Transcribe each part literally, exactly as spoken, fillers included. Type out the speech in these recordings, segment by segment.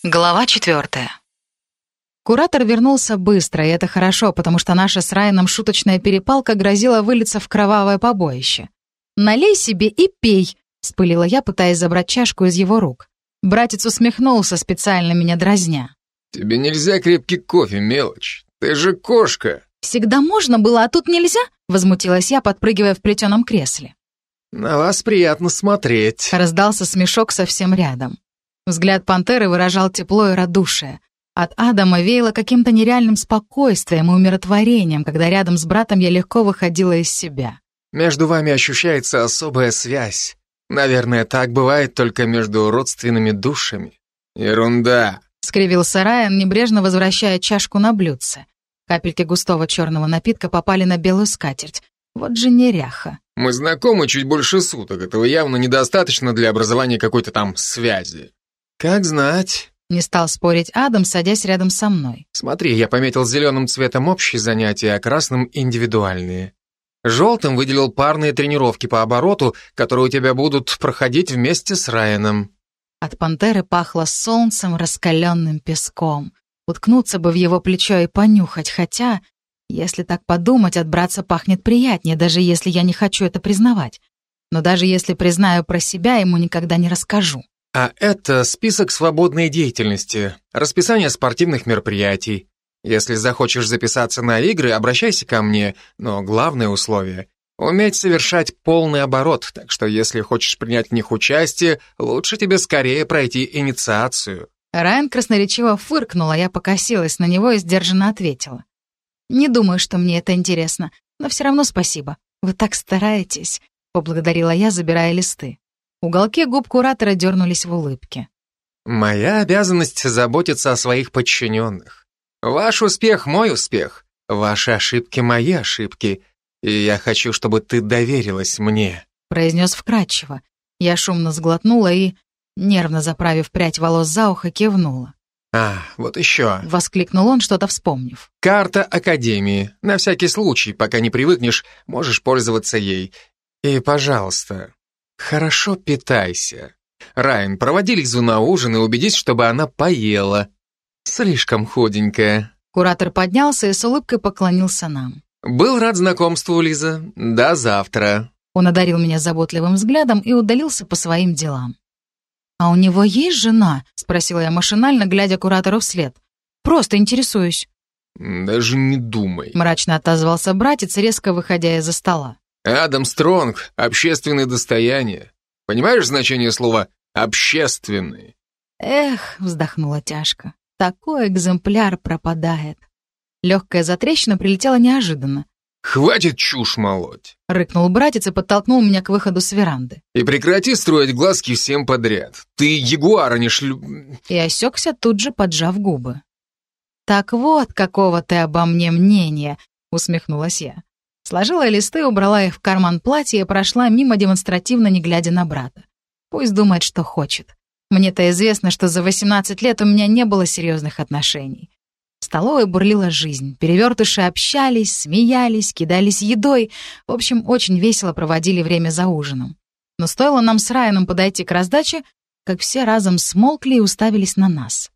Глава четвертая. Куратор вернулся быстро, и это хорошо, потому что наша с Райаном шуточная перепалка грозила вылиться в кровавое побоище. «Налей себе и пей», — вспылила я, пытаясь забрать чашку из его рук. Братец усмехнулся, специально меня дразня. «Тебе нельзя крепкий кофе, мелочь. Ты же кошка». «Всегда можно было, а тут нельзя?» — возмутилась я, подпрыгивая в плетеном кресле. «На вас приятно смотреть», — раздался смешок совсем рядом. Взгляд пантеры выражал тепло и радушие. От Адама веяло каким-то нереальным спокойствием и умиротворением, когда рядом с братом я легко выходила из себя. «Между вами ощущается особая связь. Наверное, так бывает только между родственными душами». «Ерунда», — скривился Райан, небрежно возвращая чашку на блюдце. Капельки густого черного напитка попали на белую скатерть. Вот же неряха. «Мы знакомы чуть больше суток. Этого явно недостаточно для образования какой-то там связи». «Как знать». Не стал спорить Адам, садясь рядом со мной. «Смотри, я пометил зеленым цветом общие занятия, а красным — индивидуальные. Желтым выделил парные тренировки по обороту, которые у тебя будут проходить вместе с Райаном». От пантеры пахло солнцем, раскаленным песком. Уткнуться бы в его плечо и понюхать, хотя, если так подумать, от братца пахнет приятнее, даже если я не хочу это признавать. Но даже если признаю про себя, ему никогда не расскажу. А это список свободной деятельности, расписание спортивных мероприятий. Если захочешь записаться на игры, обращайся ко мне, но главное условие — уметь совершать полный оборот, так что если хочешь принять в них участие, лучше тебе скорее пройти инициацию». Райан красноречиво фыркнул, а я покосилась на него и сдержанно ответила. «Не думаю, что мне это интересно, но все равно спасибо. Вы так стараетесь», — поблагодарила я, забирая листы. Уголки губ куратора дернулись в улыбке. «Моя обязанность заботиться о своих подчиненных. Ваш успех — мой успех, ваши ошибки — мои ошибки, и я хочу, чтобы ты доверилась мне», — произнес вкратчиво. Я шумно сглотнула и, нервно заправив прядь волос за ухо, кивнула. «А, вот еще», — воскликнул он, что-то вспомнив. «Карта Академии. На всякий случай, пока не привыкнешь, можешь пользоваться ей. И, пожалуйста, хорошо питайся. Райан, проводи Лизу на ужин и убедись, чтобы она поела. Слишком худенькая». Куратор поднялся и с улыбкой поклонился нам. «Был рад знакомству, Лиза. До завтра». Он одарил меня заботливым взглядом и удалился по своим делам. «А у него есть жена?» — спросила я машинально, глядя куратору вслед. «Просто интересуюсь». «Даже не думай», — мрачно отозвался братец, резко выходя из-за стола. «Адам Стронг — общественное достояние. Понимаешь значение слова «общественный»?» «Эх», — вздохнула тяжко, — «такой экземпляр пропадает». Легкая затрещина прилетела неожиданно. «Хватит чушь молоть!» — рыкнул братец и подтолкнул меня к выходу с веранды. «И прекрати строить глазки всем подряд. Ты ягуар, а не шлю...» И осекся, тут же поджав губы. «Так вот, какого ты обо мне мнения!» — усмехнулась я. Сложила листы, убрала их в карман платья и прошла мимо, демонстративно не глядя на брата. Пусть думает, что хочет. Мне-то известно, что за восемнадцать лет у меня не было серьезных отношений. В столовой бурлила жизнь. Перевертыши общались, смеялись, кидались едой. В общем, очень весело проводили время за ужином. Но стоило нам с Райаном подойти к раздаче, как все разом смолкли и уставились на нас.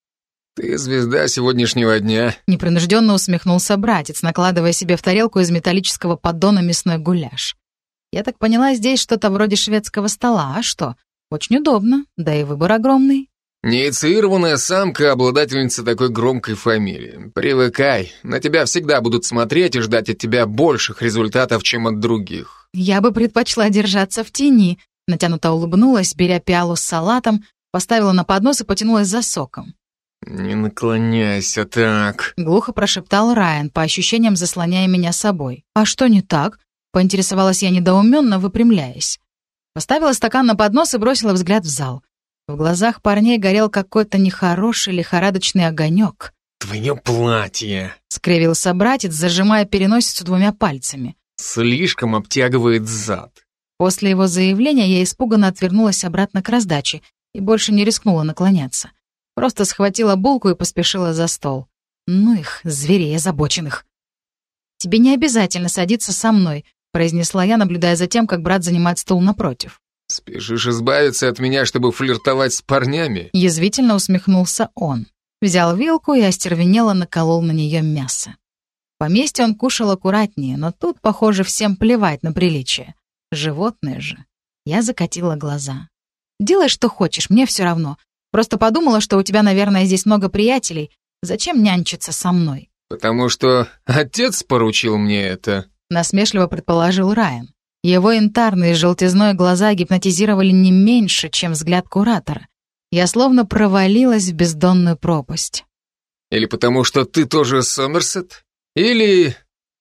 «Ты звезда сегодняшнего дня», — непринужденно усмехнулся братец, накладывая себе в тарелку из металлического поддона мясной гуляш. Я так поняла, здесь что-то вроде шведского стола. А что? Очень удобно, да и выбор огромный. «Неинициированная самка, обладательница такой громкой фамилии. Привыкай, на тебя всегда будут смотреть и ждать от тебя больших результатов, чем от других». «Я бы предпочла держаться в тени», — натянуто улыбнулась, беря пиалу с салатом, поставила на поднос и потянулась за соком. «Не наклоняйся так», — глухо прошептал Райан, по ощущениям заслоняя меня собой. «А что не так?» — поинтересовалась я недоуменно, выпрямляясь. Поставила стакан на поднос и бросила взгляд в зал. В глазах парней горел какой-то нехороший лихорадочный огонек. «Твое платье!» — скривился братец, зажимая переносицу двумя пальцами. «Слишком обтягивает зад». После его заявления я испуганно отвернулась обратно к раздаче и больше не рискнула наклоняться. Просто схватила булку и поспешила за стол. Ну их, зверей озабоченных. «Тебе не обязательно садиться со мной», — произнесла я, наблюдая за тем, как брат занимает стул напротив. Спешишь избавиться от меня, чтобы флиртовать с парнями? Язвительно усмехнулся он. Взял вилку и остервенело наколол на нее мясо. В поместье он кушал аккуратнее, но тут, похоже, всем плевать на приличие. Животные же. Я закатила глаза. «Делай, что хочешь, мне все равно. Просто подумала, что у тебя, наверное, здесь много приятелей. Зачем нянчиться со мной?» «Потому что отец поручил мне это», — насмешливо предположил Райан. Его янтарные с желтизной глаза гипнотизировали не меньше, чем взгляд куратора. Я словно провалилась в бездонную пропасть. «Или потому что ты тоже Сомерсет? Или...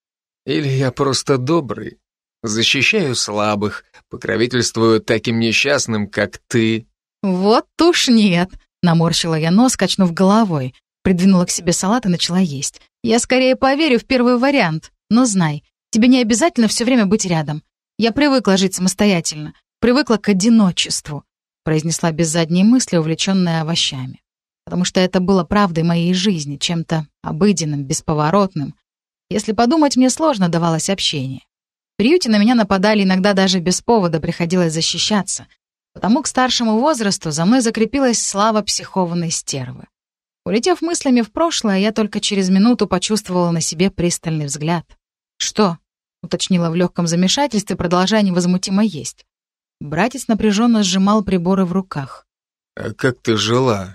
Или я просто добрый. Защищаю слабых, покровительствую таким несчастным, как ты». «Вот уж нет», — наморщила я нос, качнув головой. Придвинула к себе салат и начала есть. «Я скорее поверю в первый вариант. Но знай, тебе не обязательно все время быть рядом. Я привыкла жить самостоятельно, привыкла к одиночеству», — произнесла без задней мысли, увлеченная овощами. Потому что это было правдой моей жизни, чем-то обыденным, бесповоротным. Если подумать, мне сложно давалось общение. В приюте на меня нападали иногда даже без повода, приходилось защищаться. Потому к старшему возрасту за мной закрепилась слава психованной стервы. Улетев мыслями в прошлое, я только через минуту почувствовала на себе пристальный взгляд. «Что?» — уточнила в легком замешательстве, продолжая невозмутимо есть. Братец напряженно сжимал приборы в руках. «А как ты жила?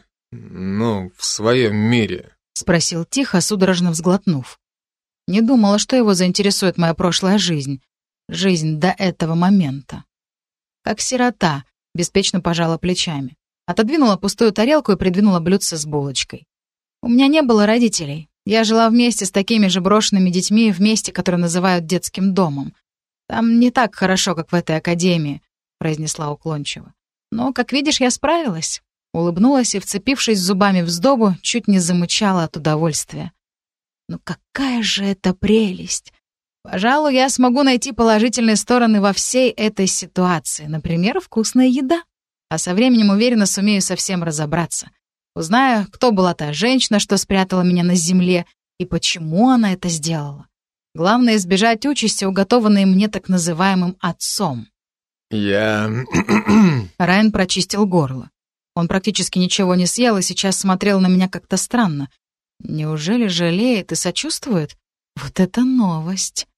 Ну, в своем мире?» — спросил тихо, судорожно взглотнув. Не думала, что его заинтересует моя прошлая жизнь. Жизнь до этого момента. Как сирота, беспечно пожала плечами. Отодвинула пустую тарелку и придвинула блюдце с булочкой. У меня не было родителей. Я жила вместе с такими же брошенными детьми в месте, которое называют детским домом. Там не так хорошо, как в этой академии, произнесла уклончиво. Но, как видишь, я справилась. Улыбнулась и, вцепившись зубами в сдобу, чуть не замычала от удовольствия. Ну какая же это прелесть! Пожалуй, я смогу найти положительные стороны во всей этой ситуации. Например, вкусная еда. А со временем, уверенно, сумею совсем разобраться. Узнаю, кто была та женщина, что спрятала меня на земле, и почему она это сделала. Главное — избежать участи, уготованной мне так называемым отцом. «Я...» Райан прочистил горло. Он практически ничего не съел и сейчас смотрел на меня как-то странно. Неужели жалеет и сочувствует? Вот это новость.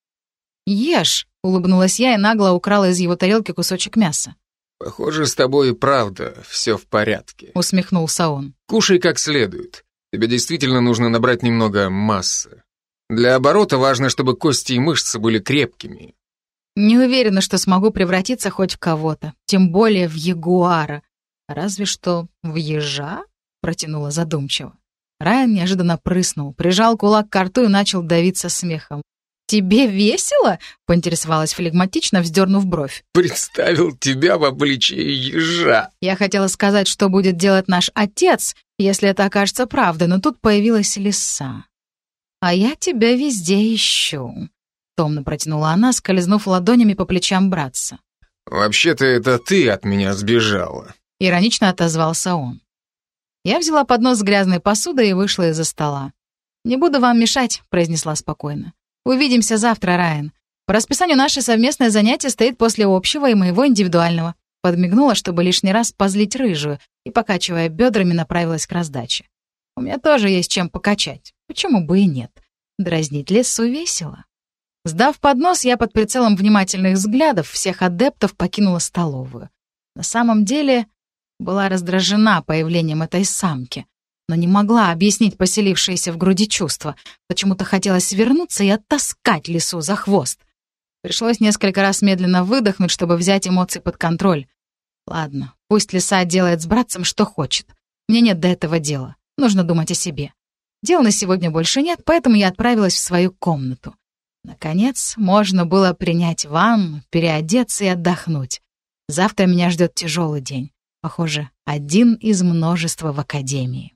«Ешь!» — улыбнулась я и нагло украла из его тарелки кусочек мяса. «Похоже, с тобой и правда все в порядке», — усмехнулся он. «Кушай как следует. Тебе действительно нужно набрать немного массы. Для оборота важно, чтобы кости и мышцы были крепкими». Не уверена, что смогу превратиться хоть в кого-то, тем более в ягуара. Разве что в ежа? Протянула задумчиво. Райан неожиданно прыснул, прижал кулак к рту и начал давиться смехом. «Тебе весело?» — поинтересовалась флегматично, вздернув бровь. «Представил тебя в обличии ежа». Я хотела сказать, что будет делать наш отец, если это окажется правдой, но тут появилась лиса. «А я тебя везде ищу», — томно протянула она, скользнув ладонями по плечам братца. «Вообще-то это ты от меня сбежала», — иронично отозвался он. Я взяла поднос с грязной посудой и вышла из-за стола. «Не буду вам мешать», — произнесла спокойно. «Увидимся завтра, Райан. По расписанию наше совместное занятие стоит после общего и моего индивидуального». Подмигнула, чтобы лишний раз позлить рыжую, и, покачивая бедрами, направилась к раздаче. «У меня тоже есть чем покачать. Почему бы и нет? Дразнить лесу весело». Сдав поднос, я под прицелом внимательных взглядов всех адептов покинула столовую. На самом деле была раздражена появлением этой самки, но не могла объяснить поселившееся в груди чувство. Почему-то хотелось вернуться и оттаскать лису за хвост. Пришлось несколько раз медленно выдохнуть, чтобы взять эмоции под контроль. Ладно, пусть лиса делает с братцем, что хочет. Мне нет до этого дела. Нужно думать о себе. Дел на сегодня больше нет, поэтому я отправилась в свою комнату. Наконец, можно было принять ванну, переодеться и отдохнуть. Завтра меня ждет тяжелый день. Похоже, один из множества в академии.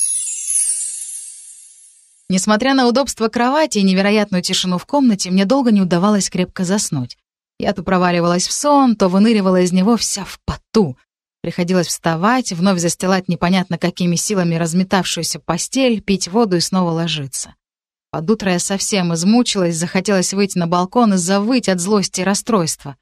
Несмотря на удобство кровати и невероятную тишину в комнате, мне долго не удавалось крепко заснуть. Я то проваливалась в сон, то выныривала из него вся в поту. Приходилось вставать, вновь застилать непонятно какими силами разметавшуюся постель, пить воду и снова ложиться. Под утро я совсем измучилась, захотелось выйти на балкон и завыть от злости и расстройства.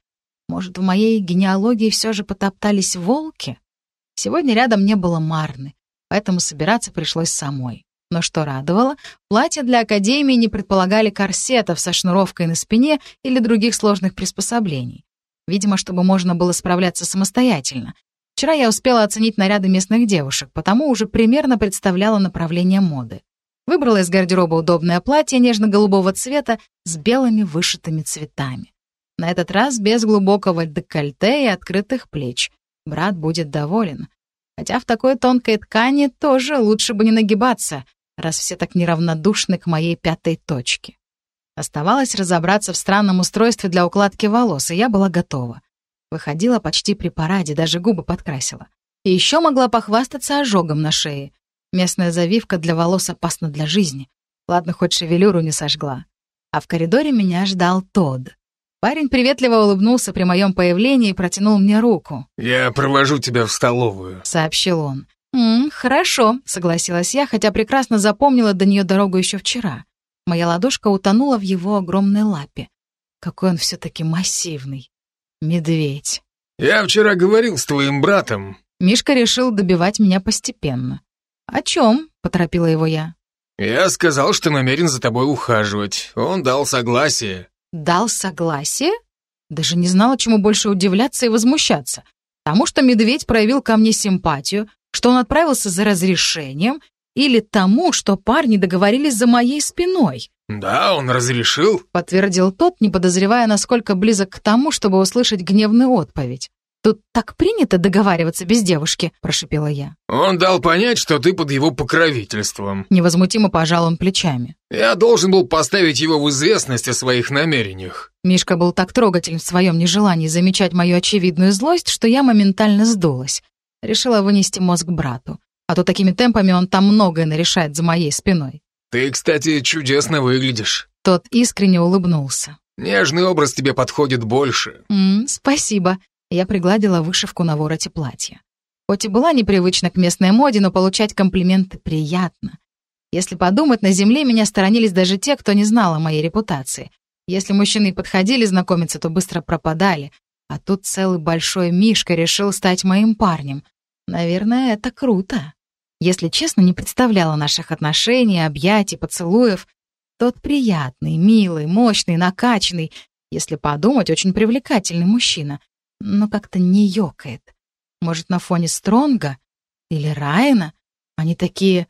Может, в моей генеалогии все же потоптались волки? Сегодня рядом не было Марны, поэтому собираться пришлось самой. Но что радовало, платья для академии не предполагали корсетов со шнуровкой на спине или других сложных приспособлений. Видимо, чтобы можно было справляться самостоятельно. Вчера я успела оценить наряды местных девушек, потому уже примерно представляла направление моды. Выбрала из гардероба удобное платье нежно-голубого цвета с белыми вышитыми цветами. На этот раз без глубокого декольте и открытых плеч. Брат будет доволен. Хотя в такой тонкой ткани тоже лучше бы не нагибаться, раз все так неравнодушны к моей пятой точке. Оставалось разобраться в странном устройстве для укладки волос, и я была готова. Выходила почти при параде, даже губы подкрасила. И еще могла похвастаться ожогом на шее. Местная завивка для волос опасна для жизни. Ладно, хоть шевелюру не сожгла. А в коридоре меня ждал Тодд. Парень приветливо улыбнулся при моем появлении и протянул мне руку. «Я провожу тебя в столовую», — сообщил он. «М-м, хорошо», — согласилась я, хотя прекрасно запомнила до нее дорогу еще вчера. Моя ладошка утонула в его огромной лапе. Какой он все-таки массивный. Медведь. «Я вчера говорил с твоим братом». Мишка решил добивать меня постепенно. «О чем?» — поторопила его я. «Я сказал, что намерен за тобой ухаживать. Он дал согласие». «Дал согласие?» Даже не знала, чему больше удивляться и возмущаться. Тому, что медведь проявил ко мне симпатию, что он отправился за разрешением, или тому, что парни договорились за моей спиной. «Да, он разрешил», — подтвердил тот, не подозревая, насколько близок к тому, чтобы услышать гневную отповедь. «Тут так принято договариваться без девушки», — прошипела я. «Он дал понять, что ты под его покровительством». Невозмутимо пожал он плечами. «Я должен был поставить его в известность о своих намерениях». Мишка был так трогателен в своем нежелании замечать мою очевидную злость, что я моментально сдулась. Решила вынести мозг брату. А то такими темпами он там многое нарешает за моей спиной. «Ты, кстати, чудесно выглядишь». Тот искренне улыбнулся. «Нежный образ тебе подходит больше». «М-м, спасибо». Я пригладила вышивку на вороте платья. Хоть и была непривычна к местной моде, но получать комплименты приятно. Если подумать, на земле меня сторонились даже те, кто не знал о моей репутации. Если мужчины и подходили знакомиться, то быстро пропадали. А тут целый большой Мишка решил стать моим парнем. Наверное, это круто. Если честно, не представляла наших отношений, объятий, поцелуев. Тот приятный, милый, мощный, накачанный. Если подумать, очень привлекательный мужчина. Но как-то не ёкает. Может, на фоне Стронга или Райана? Они такие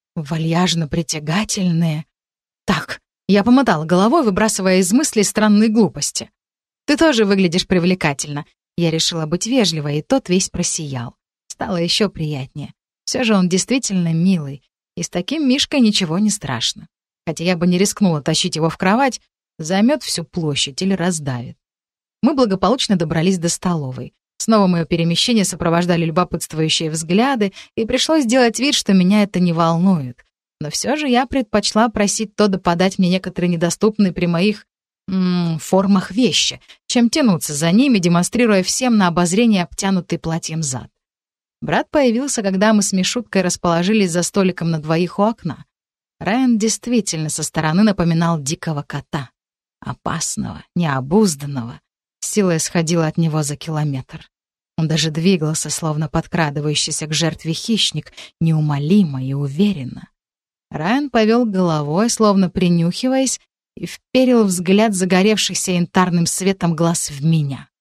вальяжно-притягательные. Так, я помотала головой, выбрасывая из мыслей странные глупости. «Ты тоже выглядишь привлекательно». Я решила быть вежливой, и тот весь просиял. Стало еще приятнее. Все же он действительно милый, и с таким Мишкой ничего не страшно. Хотя я бы не рискнула тащить его в кровать, займет всю площадь или раздавит. Мы благополучно добрались до столовой. Снова мое перемещение сопровождали любопытствующие взгляды, и пришлось сделать вид, что меня это не волнует. Но все же я предпочла просить Тодда подать мне некоторые недоступные при моих м-м, формах вещи, чем тянуться за ними, демонстрируя всем на обозрение обтянутый платьем зад. Брат появился, когда мы с Мишуткой расположились за столиком на двоих у окна. Райан действительно со стороны напоминал дикого кота. Опасного, необузданного. Сила исходила от него за километр. Он даже двигался, словно подкрадывающийся к жертве хищник, неумолимо и уверенно. Райан повел головой, словно принюхиваясь, и вперил взгляд загоревшихся янтарным светом глаз в меня.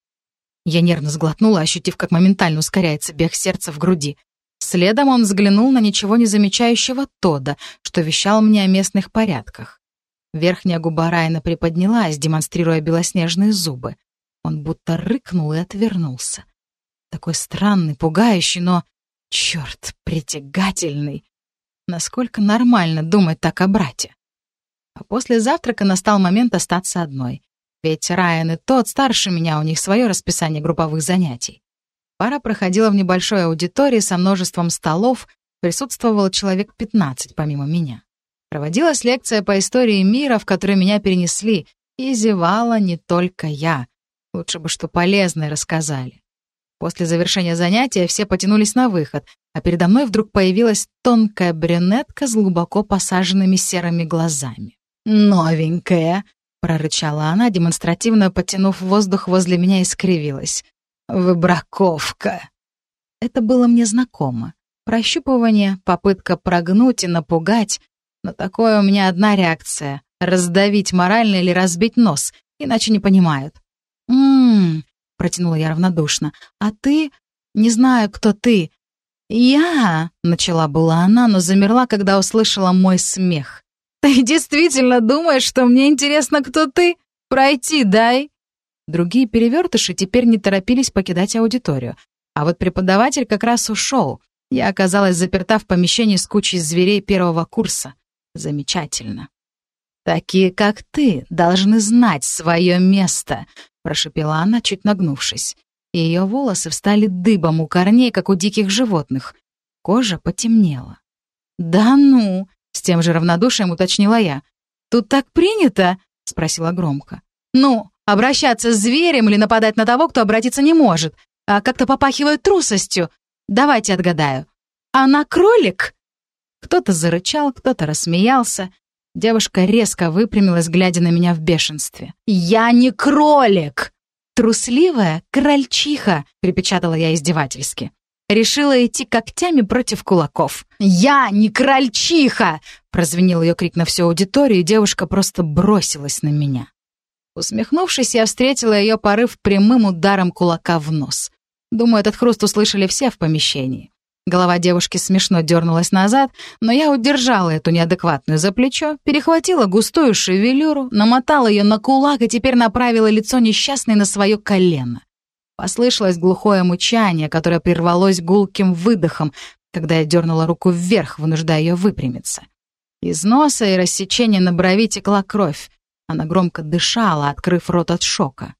Я нервно сглотнула, ощутив, как моментально ускоряется бег сердца в груди. Следом он взглянул на ничего не замечающего Тодда, что вещал мне о местных порядках. Верхняя губа Райана приподнялась, демонстрируя белоснежные зубы. Он будто рыкнул и отвернулся. Такой странный, пугающий, но, черт, притягательный. Насколько нормально думать так о брате? А после завтрака настал момент остаться одной. Ведь Райан и тот старше меня, у них свое расписание групповых занятий. Пара проходила в небольшой аудитории со множеством столов, присутствовало человек пятнадцать помимо меня. Проводилась лекция по истории мира, в которой меня перенесли, и зевала не только я. Лучше бы что полезное рассказали. После завершения занятия все потянулись на выход, а передо мной вдруг появилась тонкая брюнетка с глубоко посаженными серыми глазами. «Новенькая», — прорычала она, демонстративно потянув воздух возле меня, и скривилась. «Выбраковка!» Это было мне знакомо. Прощупывание, попытка прогнуть и напугать. Но такое у меня одна реакция — раздавить морально или разбить нос, иначе не понимают. «М-м-м», протянула я равнодушно. «А ты? Не знаю, кто ты». «Я...» — начала была она, но замерла, когда услышала мой смех. «Ты действительно думаешь, что мне интересно, кто ты? Пройти дай!» Другие перевертыши теперь не торопились покидать аудиторию. А вот преподаватель как раз ушел. Я оказалась заперта в помещении с кучей зверей первого курса. Замечательно. «Такие, как ты, должны знать свое место», — прошепела она, чуть нагнувшись. Ее волосы встали дыбом у корней, как у диких животных. Кожа потемнела. «Да ну!» — с тем же равнодушием уточнила я. «Тут так принято?» — спросила громко. «Ну, обращаться с зверем или нападать на того, кто обратиться не может, а как-то попахивает трусостью. Давайте отгадаю. Она кролик?» Кто-то зарычал, кто-то рассмеялся. Девушка резко выпрямилась, глядя на меня в бешенстве. «Я не кролик!» «Трусливая крольчиха», — припечатала я издевательски. Решила идти когтями против кулаков. «Я не крольчиха!» — прозвенел ее крик на всю аудиторию, и девушка просто бросилась на меня. Усмехнувшись, я встретила ее порыв прямым ударом кулака в нос. Думаю, этот хруст услышали все в помещении. Голова девушки смешно дернулась назад, но я удержала эту неадекватную за плечо, перехватила густую шевелюру, намотала ее на кулак и теперь направила лицо несчастной на свое колено. Послышалось глухое мычание, которое прервалось гулким выдохом, когда я дернула руку вверх, вынуждая ее выпрямиться. Из носа и рассечения на брови текла кровь. Она громко дышала, открыв рот от шока.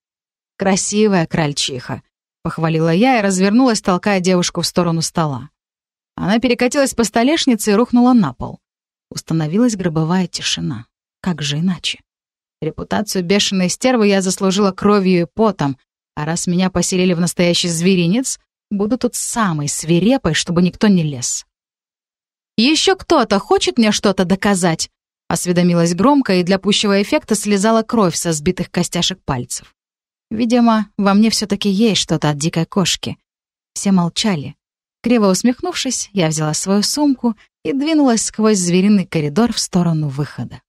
«Красивая крольчиха», — похвалила я и развернулась, толкая девушку в сторону стола. Она перекатилась по столешнице и рухнула на пол. Установилась гробовая тишина. Как же иначе? Репутацию бешеной стервы я заслужила кровью и потом, а раз меня поселили в настоящий зверинец, буду тут самой свирепой, чтобы никто не лез. «Еще кто-то хочет мне что-то доказать?» — осведомилась громко и для пущего эффекта слезала кровь со сбитых костяшек пальцев. Видимо, во мне все-таки есть что-то от дикой кошки. Все молчали. Криво усмехнувшись, я взяла свою сумку и двинулась сквозь звериный коридор в сторону выхода.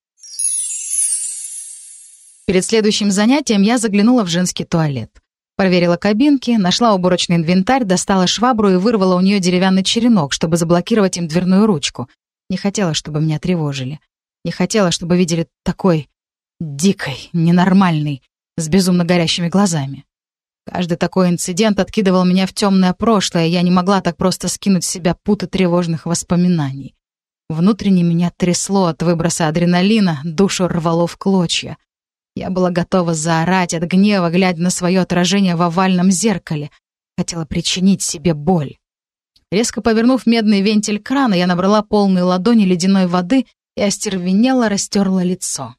Перед следующим занятием я заглянула в женский туалет. Проверила кабинки, нашла уборочный инвентарь, достала швабру и вырвала у нее деревянный черенок, чтобы заблокировать им дверную ручку. Не хотела, чтобы меня тревожили. Не хотела, чтобы видели такой дикой, ненормальной, с безумно горящими глазами. Каждый такой инцидент откидывал меня в темное прошлое, и я не могла так просто скинуть с себя путы тревожных воспоминаний. Внутренне меня трясло от выброса адреналина, душу рвало в клочья. Я была готова заорать от гнева, глядя на свое отражение в овальном зеркале. Хотела причинить себе боль. Резко повернув медный вентиль крана, я набрала полные ладони ледяной воды и остервенело растерла лицо.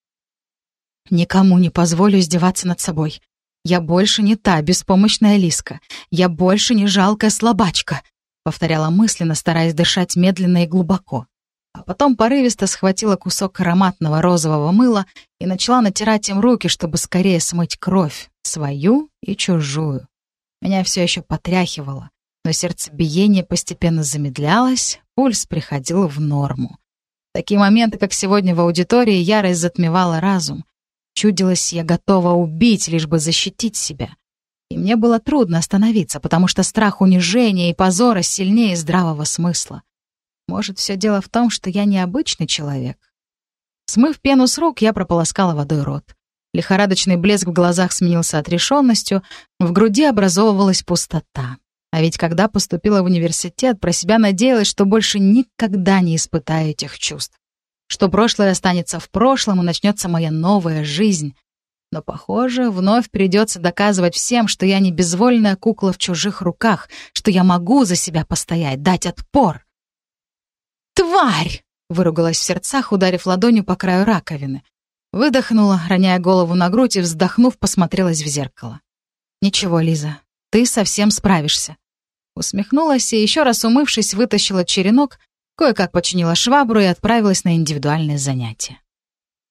«Никому не позволю издеваться над собой. Я больше не та беспомощная Лиска. Я больше не жалкая слабачка», — повторяла мысленно, стараясь дышать медленно и глубоко. А потом порывисто схватила кусок ароматного розового мыла и начала натирать им руки, чтобы скорее смыть кровь, свою и чужую. Меня все еще потряхивало, но сердцебиение постепенно замедлялось, пульс приходил в норму. В такие моменты, как сегодня в аудитории, ярость затмевала разум. Чудилось, я готова убить, лишь бы защитить себя. И мне было трудно остановиться, потому что страх унижения и позора сильнее здравого смысла. Может, все дело в том, что я необычный человек? Смыв пену с рук, я прополоскала водой рот. Лихорадочный блеск в глазах сменился отрешенностью, в груди образовывалась пустота. А ведь когда поступила в университет, про себя надеялась, что больше никогда не испытаю этих чувств. Что прошлое останется в прошлом, и начнется моя новая жизнь. Но, похоже, вновь придется доказывать всем, что я не безвольная кукла в чужих руках, что я могу за себя постоять, дать отпор. «Тварь!» — выругалась в сердцах, ударив ладонью по краю раковины. Выдохнула, роняя голову на грудь и, вздохнув, посмотрелась в зеркало. «Ничего, Лиза, ты совсем справишься». Усмехнулась и, еще раз умывшись, вытащила черенок, кое-как починила швабру и отправилась на индивидуальное занятие.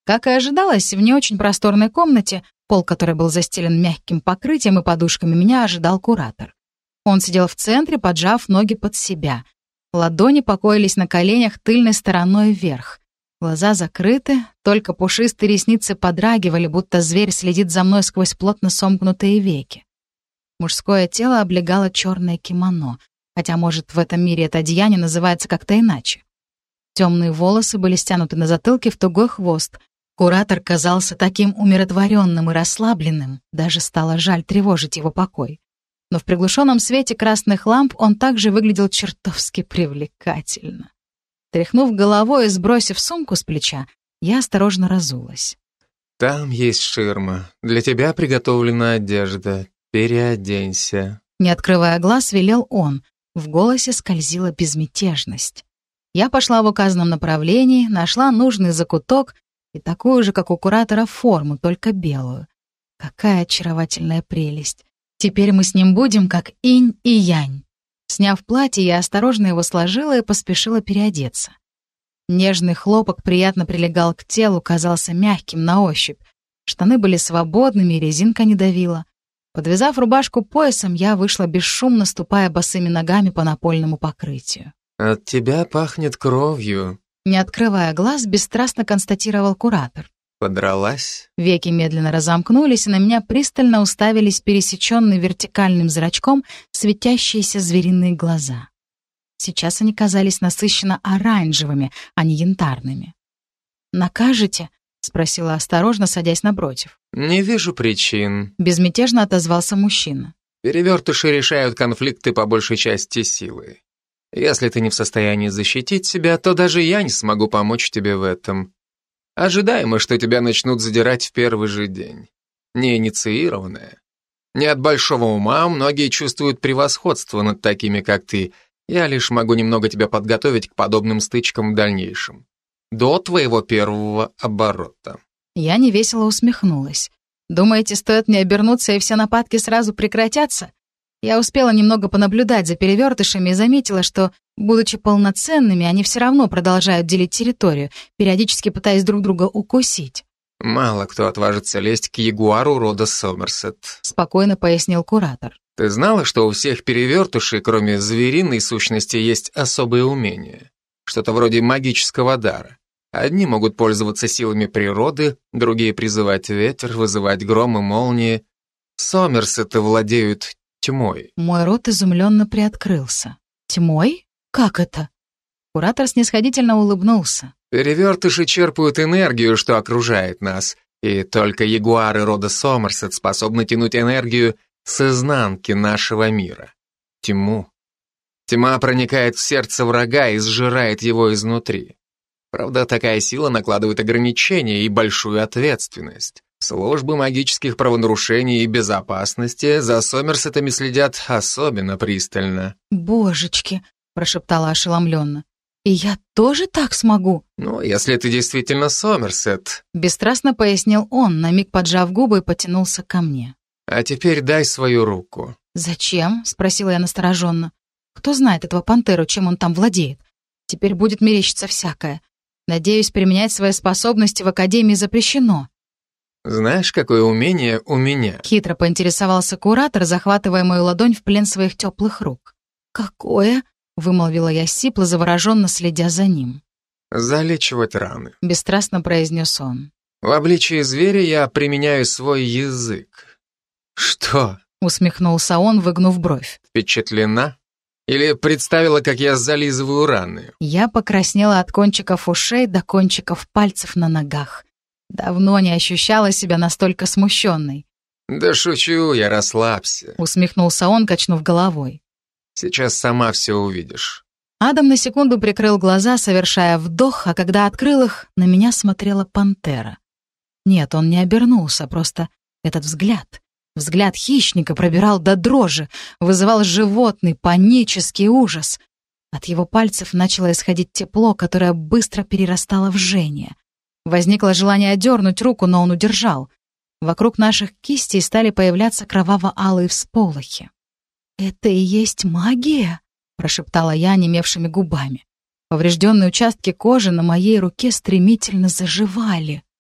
Как и ожидалось, в не очень просторной комнате, пол которой был застелен мягким покрытием и подушками, меня ожидал куратор. Он сидел в центре, поджав ноги под себя. Ладони покоились на коленях тыльной стороной вверх. Глаза закрыты, только пушистые ресницы подрагивали, будто зверь следит за мной сквозь плотно сомкнутые веки. Мужское тело облегало черное кимоно, хотя, может, в этом мире это одеяние называется как-то иначе. Темные волосы были стянуты на затылке в тугой хвост. Куратор казался таким умиротворенным и расслабленным, даже стало жаль тревожить его покой. Но в приглушенном свете красных ламп он также выглядел чертовски привлекательно. Тряхнув головой и сбросив сумку с плеча, я осторожно разулась. «Там есть ширма. Для тебя приготовлена одежда. Переоденься». Не открывая глаз, велел он. В голосе скользила безмятежность. Я пошла в указанном направлении, нашла нужный закуток и такую же, как у куратора, форму, только белую. Какая очаровательная прелесть. Теперь мы с ним будем как инь и янь. Сняв платье, я осторожно его сложила и поспешила переодеться. Нежный хлопок приятно прилегал к телу, казался мягким на ощупь. Штаны были свободными, и резинка не давила. Подвязав рубашку поясом, я вышла бесшумно, ступая босыми ногами по напольному покрытию. «От тебя пахнет кровью», — не открывая глаз, бесстрастно констатировал куратор. «Подралась?» Веки медленно разомкнулись, и на меня пристально уставились пересеченные вертикальным зрачком светящиеся звериные глаза. Сейчас они казались насыщенно оранжевыми, а не янтарными. «Накажете?» — спросила осторожно, садясь напротив. «Не вижу причин», — безмятежно отозвался мужчина. «Перевертыши решают конфликты по большей части силой. Если ты не в состоянии защитить себя, то даже я не смогу помочь тебе в этом. Ожидаемо, что тебя начнут задирать в первый же день. Неинициированная. Не от большого ума многие чувствуют превосходство над такими, как ты. Я лишь могу немного тебя подготовить к подобным стычкам в дальнейшем. До твоего первого оборота». Я невесело усмехнулась. «Думаете, стоит мне обернуться, и все нападки сразу прекратятся?» Я успела немного понаблюдать за перевертышами и заметила, что, будучи полноценными, они все равно продолжают делить территорию, периодически пытаясь друг друга укусить. «Мало кто отважится лезть к ягуару рода Сомерсет», — спокойно пояснил куратор. «Ты знала, что у всех перевертышей, кроме звериной сущности, есть особые умения? Что-то вроде магического дара. Одни могут пользоваться силами природы, другие призывать ветер, вызывать гром и молнии. Сомерсеты владеют тьмой». Мой рот изумленно приоткрылся. «Тьмой? Как это?» Куратор снисходительно улыбнулся. «Перевертыши черпают энергию, что окружает нас, и только ягуары рода Сомерсет способны тянуть энергию с изнанки нашего мира. Тьму. Тьма проникает в сердце врага и сжирает его изнутри. Правда, такая сила накладывает ограничения и большую ответственность. Службы магических правонарушений и безопасности за Сомерсетами следят особенно пристально». «Божечки», — прошептала ошеломленно. «И я тоже так смогу?» «Ну, если ты действительно Сомерсет», — бесстрастно пояснил он, на миг поджав губы и потянулся ко мне. «А теперь дай свою руку». «Зачем?» — спросила я настороженно. «Кто знает этого пантеру, чем он там владеет? Теперь будет мерещиться всякое. Надеюсь, применять свои способности в Академии запрещено». «Знаешь, какое умение у меня?» Хитро поинтересовался куратор, захватывая мою ладонь в плен своих теплых рук. «Какое?» — вымолвила я сипло, завороженно следя за ним. «Залечивать раны», — бесстрастно произнес он. «В обличии зверя я применяю свой язык». «Что?» — усмехнулся он, выгнув бровь. «Впечатлена? Или представила, как я зализываю раны?» Я покраснела от кончиков ушей до кончиков пальцев на ногах. Давно не ощущала себя настолько смущенной. «Да шучу я, расслабься», — усмехнулся он, качнув головой. «Сейчас сама все увидишь». Адам на секунду прикрыл глаза, совершая вдох, а когда открыл их, на меня смотрела пантера. Нет, он не обернулся, просто этот взгляд. Взгляд хищника пробирал до дрожи, вызывал животный, панический ужас. От его пальцев начало исходить тепло, которое быстро перерастало в жжение. Возникло желание отдернуть руку, но он удержал. Вокруг наших кистей стали появляться кроваво-алые всполохи. «Это и есть магия?» — прошептала я онемевшими губами. Поврежденные участки кожи на моей руке стремительно заживали.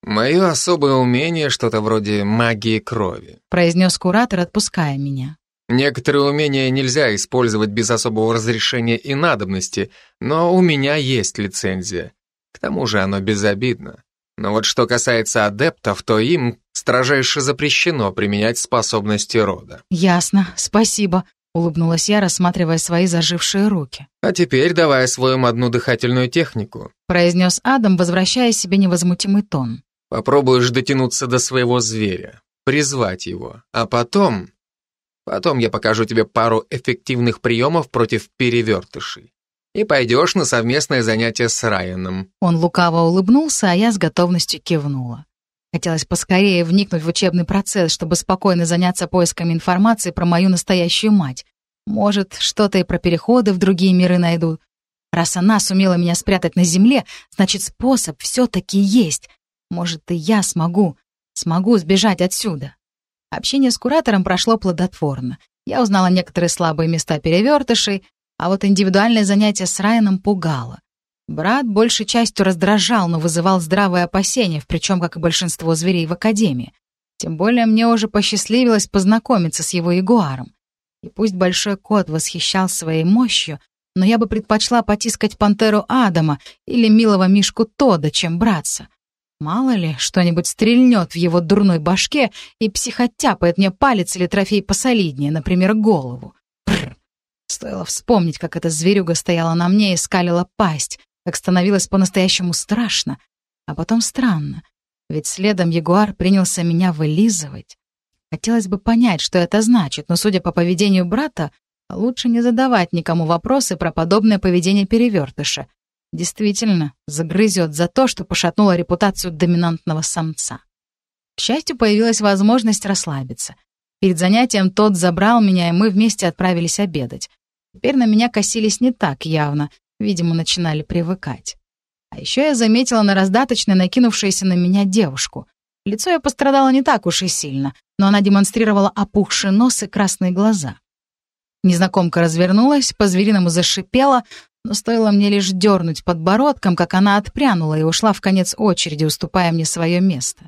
«Мое особое умение что-то вроде магии крови», произнес куратор, отпуская меня. «Некоторые умения нельзя использовать без особого разрешения и надобности, но у меня есть лицензия. К тому же оно безобидно. Но вот что касается адептов, то им строжайше запрещено применять способности рода». «Ясно, спасибо», — улыбнулась я, рассматривая свои зажившие руки. «А теперь давай освоим одну дыхательную технику», произнес Адам, возвращая себе невозмутимый тон. «Попробуешь дотянуться до своего зверя, призвать его, а потом... Потом я покажу тебе пару эффективных приемов против перевертышей. И пойдешь на совместное занятие с Райаном». Он лукаво улыбнулся, а я с готовностью кивнула. Хотелось поскорее вникнуть в учебный процесс, чтобы спокойно заняться поисками информации про мою настоящую мать. Может, что-то и про переходы в другие миры найду. Раз она сумела меня спрятать на земле, значит, способ все-таки есть. Может, и я смогу, смогу сбежать отсюда. Общение с куратором прошло плодотворно. Я узнала некоторые слабые места перевертышей, а вот индивидуальное занятие с Райаном пугало. Брат большей частью раздражал, но вызывал здравые опасения, причем, как и большинство зверей в Академии. Тем более мне уже посчастливилось познакомиться с его ягуаром. И пусть большой кот восхищал своей мощью, но я бы предпочла потискать пантеру Адама или милого мишку Тода, чем браться. Мало ли, что-нибудь стрельнет в его дурной башке и психотяпает мне палец или трофей посолиднее, например, голову. Бррр. Стоило вспомнить, как эта зверюга стояла на мне и скалила пасть, как становилось по-настоящему страшно, а потом странно, ведь следом ягуар принялся меня вылизывать. Хотелось бы понять, что это значит, но, судя по поведению брата, лучше не задавать никому вопросы про подобное поведение перевертыша. Действительно, загрызет за то, что пошатнула репутацию доминантного самца. К счастью, появилась возможность расслабиться. Перед занятием тот забрал меня, и мы вместе отправились обедать. Теперь на меня косились не так явно, видимо, начинали привыкать. А еще я заметила на раздаточной накинувшуюся на меня девушку. Лицо ее пострадало не так уж и сильно, но она демонстрировала опухший нос и красные глаза. Незнакомка развернулась, по-звериному зашипела, но стоило мне лишь дернуть подбородком, как она отпрянула и ушла в конец очереди, уступая мне свое место.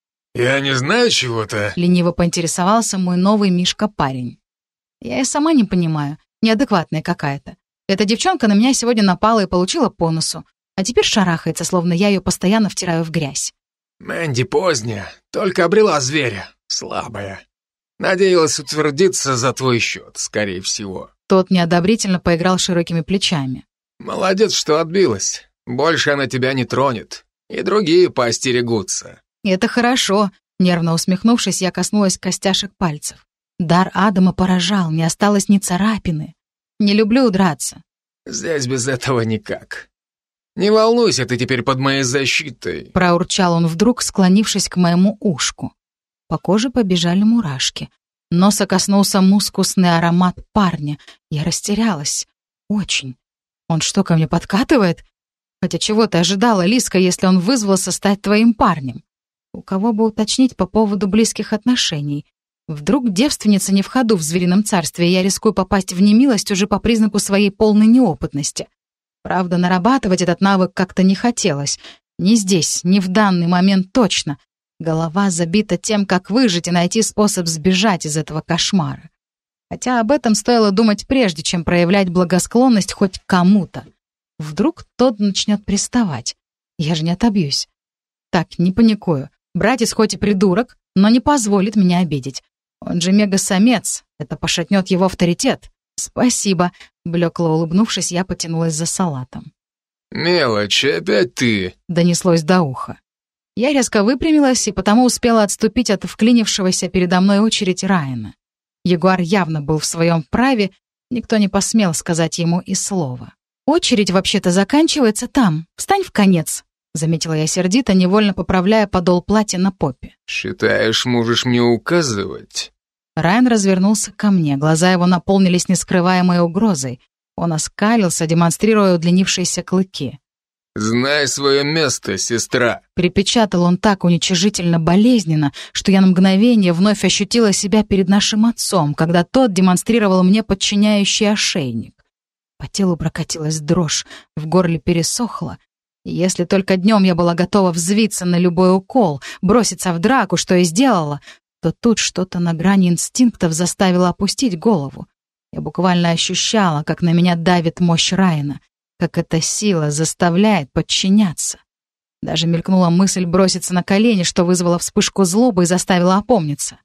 «Я не знаю чего-то», — лениво поинтересовался мой новый Мишка-парень. «Я и сама не понимаю, неадекватная какая-то. Эта девчонка на меня сегодня напала и получила по носу, а теперь шарахается, словно я ее постоянно втираю в грязь». «Мэнди поздняя, только обрела зверя, слабая. Надеялась утвердиться за твой счет, скорее всего». Тот неодобрительно поиграл широкими плечами. «Молодец, что отбилась. Больше она тебя не тронет. И другие поостерегутся». «Это хорошо», — нервно усмехнувшись, я коснулась костяшек пальцев. Дар Адама поражал, не осталось ни царапины. Не люблю драться. «Здесь без этого никак. Не волнуйся, ты теперь под моей защитой», — проурчал он вдруг, склонившись к моему ушку. По коже побежали мурашки. Носа коснулся мускусный аромат парня. Я растерялась. Очень. Он что, ко мне подкатывает? Хотя чего ты ожидала, Лиска, если он вызвался стать твоим парнем? У кого бы уточнить по поводу близких отношений? Вдруг девственница не в ходу в зверином царстве, и я рискую попасть в немилость уже по признаку своей полной неопытности. Правда, нарабатывать этот навык как-то не хотелось. Ни здесь, ни в данный момент точно. Голова забита тем, как выжить и найти способ сбежать из этого кошмара. Хотя об этом стоило думать прежде, чем проявлять благосклонность хоть к кому-то. Вдруг тот начнет приставать. Я же не отобьюсь. Так, не паникую. Братец хоть и придурок, но не позволит меня обидеть. Он же мега-самец. Это пошатнет его авторитет. Спасибо. Блекло улыбнувшись, я потянулась за салатом. «Мелочь, опять ты!» — донеслось до уха. Я резко выпрямилась и потому успела отступить от вклинившегося передо мной очередь Райана. Ягуар явно был в своем праве, никто не посмел сказать ему и слова. «Очередь вообще-то заканчивается там. Встань в конец», — заметила я сердито, невольно поправляя подол платья на попе. «Считаешь, можешь мне указывать?» Райан развернулся ко мне, глаза его наполнились нескрываемой угрозой. Он оскалился, демонстрируя удлинившиеся клыки. «Знай свое место, сестра!» Припечатал он так уничижительно болезненно, что я на мгновение вновь ощутила себя перед нашим отцом, когда тот демонстрировал мне подчиняющий ошейник. По телу прокатилась дрожь, в горле пересохло. И если только днем я была готова взвиться на любой укол, броситься в драку, что и сделала, то тут что-то на грани инстинктов заставило опустить голову. Я буквально ощущала, как на меня давит мощь Райана, как эта сила заставляет подчиняться. Даже мелькнула мысль броситься на колени, что вызвало вспышку злобы и заставило опомниться.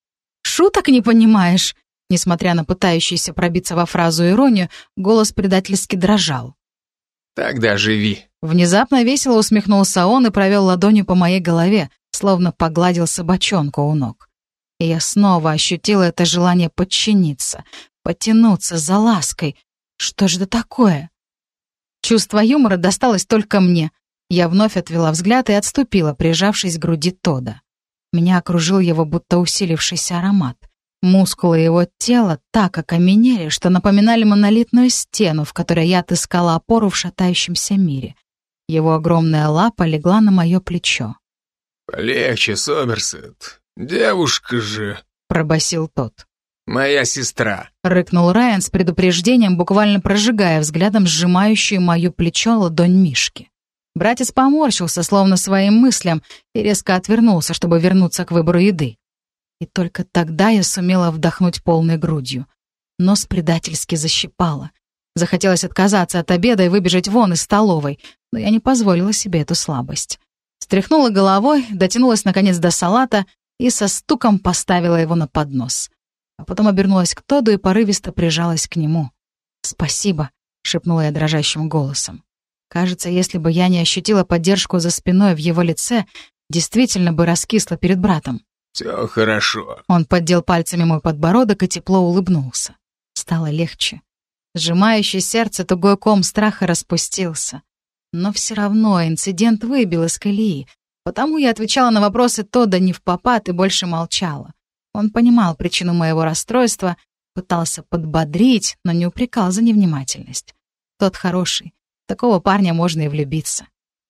«Шуток не понимаешь?» Несмотря на пытающийся пробиться во фразу иронию, голос предательски дрожал. «Тогда живи». Внезапно весело усмехнулся он и провел ладонью по моей голове, словно погладил собачонку у ног. И я снова ощутила это желание подчиниться, потянуться за лаской. Что же это такое? Чувство юмора досталось только мне. Я вновь отвела взгляд и отступила, прижавшись к груди Тодда. Меня окружил его будто усилившийся аромат. Мускулы его тела так окаменели, что напоминали монолитную стену, в которой я отыскала опору в шатающемся мире. Его огромная лапа легла на мое плечо. «Полегче, Сомерсет. Девушка же», — пробасил тот. «Моя сестра», — рыкнул Райан с предупреждением, буквально прожигая взглядом сжимающую мое плечо ладонь Мишки. Братец поморщился, словно своим мыслям, и резко отвернулся, чтобы вернуться к выбору еды. И только тогда я сумела вдохнуть полной грудью. Нос предательски защипало. Захотелось отказаться от обеда и выбежать вон из столовой, но я не позволила себе эту слабость. Стряхнула головой, дотянулась наконец до салата и со стуком поставила его на поднос. А потом обернулась к Тодду и порывисто прижалась к нему. «Спасибо», — шепнула я дрожащим голосом. Кажется, если бы я не ощутила поддержку за спиной в его лице, действительно бы раскисла перед братом. «Все хорошо». Он поддел пальцами мой подбородок и тепло улыбнулся. Стало легче. Сжимающий сердце тугой ком страха распустился. Но все равно инцидент выбил из колеи, потому я отвечала на вопросы Тодда не впопад и больше молчала. Он понимал причину моего расстройства, пытался подбодрить, но не упрекал за невнимательность. Тот хороший. В такого парня можно и влюбиться.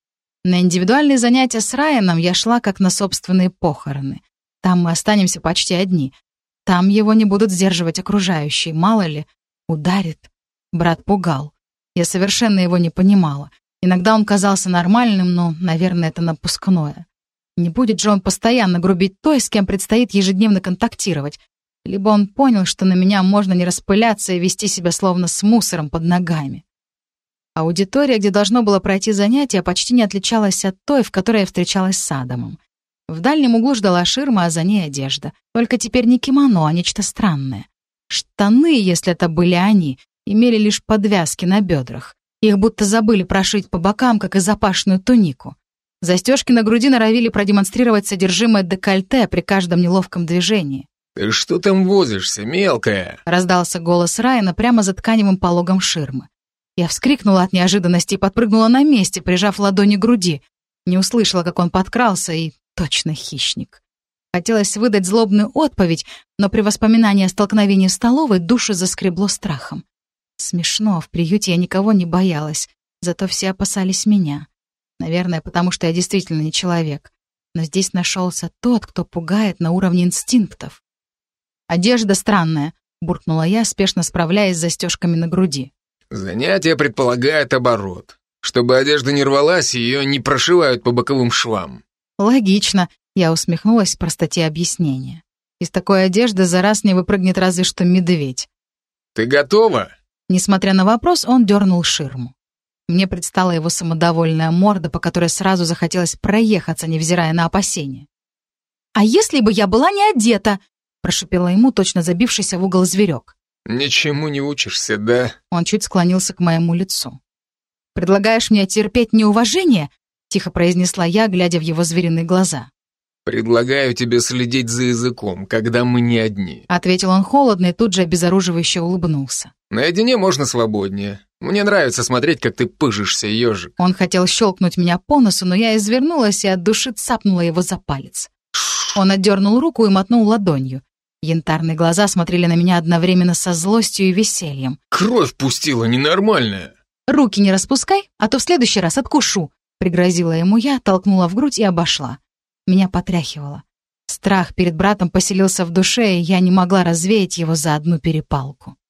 На индивидуальные занятия с Райаном я шла как на собственные похороны. Там мы останемся почти одни. Там его не будут сдерживать окружающие. Мало ли, ударит. Брат пугал. Я совершенно его не понимала. Иногда он казался нормальным, но, наверное, это напускное. Не будет же он постоянно грубить той, с кем предстоит ежедневно контактировать. Либо он понял, что на меня можно не распыляться и вести себя словно с мусором под ногами. Аудитория, где должно было пройти занятие, почти не отличалась от той, в которой я встречалась с Адамом. В дальнем углу ждала ширма, а за ней одежда. Только теперь не кимоно, а нечто странное. Штаны, если это были они, имели лишь подвязки на бедрах. Их будто забыли прошить по бокам, как и запашную тунику. Застежки на груди норовили продемонстрировать содержимое декольте при каждом неловком движении. «Ты что там возишься, мелкая?» — раздался голос Райана прямо за тканевым пологом ширмы. Я вскрикнула от неожиданности и подпрыгнула на месте, прижав ладони к груди. Не услышала, как он подкрался, и точно хищник. Хотелось выдать злобную отповедь, но при воспоминании о столкновении в столовой душу заскребло страхом. Смешно, в приюте я никого не боялась, зато все опасались меня. Наверное, потому что я действительно не человек. Но здесь нашелся тот, кто пугает на уровне инстинктов. «Одежда странная», — буркнула я, спешно справляясь с застежками на груди. «Занятие предполагает оборот. Чтобы одежда не рвалась, ее не прошивают по боковым швам». «Логично», — я усмехнулась в простоте объяснения. «Из такой одежды за раз не выпрыгнет разве что медведь». «Ты готова?» Несмотря на вопрос, он дернул ширму. Мне предстала его самодовольная морда, по которой сразу захотелось проехаться, невзирая на опасения. «А если бы я была не одета?» — прошипела ему точно забившийся в угол зверек. «Ничему не учишься, да?» Он чуть склонился к моему лицу. «Предлагаешь мне терпеть неуважение?» — тихо произнесла я, глядя в его звериные глаза. «Предлагаю тебе следить за языком, когда мы не одни», — ответил он холодно и тут же обезоруживающе улыбнулся. «Наедине можно свободнее. Мне нравится смотреть, как ты пыжишься, ежик». Он хотел щелкнуть меня по носу, но я извернулась и от души цапнула его за палец. Он отдернул руку и мотнул ладонью. Янтарные глаза смотрели на меня одновременно со злостью и весельем. «Кровь пустила, ненормальная». «Руки не распускай, а то в следующий раз откушу», — пригрозила ему я, толкнула в грудь и обошла. Меня потряхивало. Страх перед братом поселился в душе, и я не могла развеять его за одну перепалку.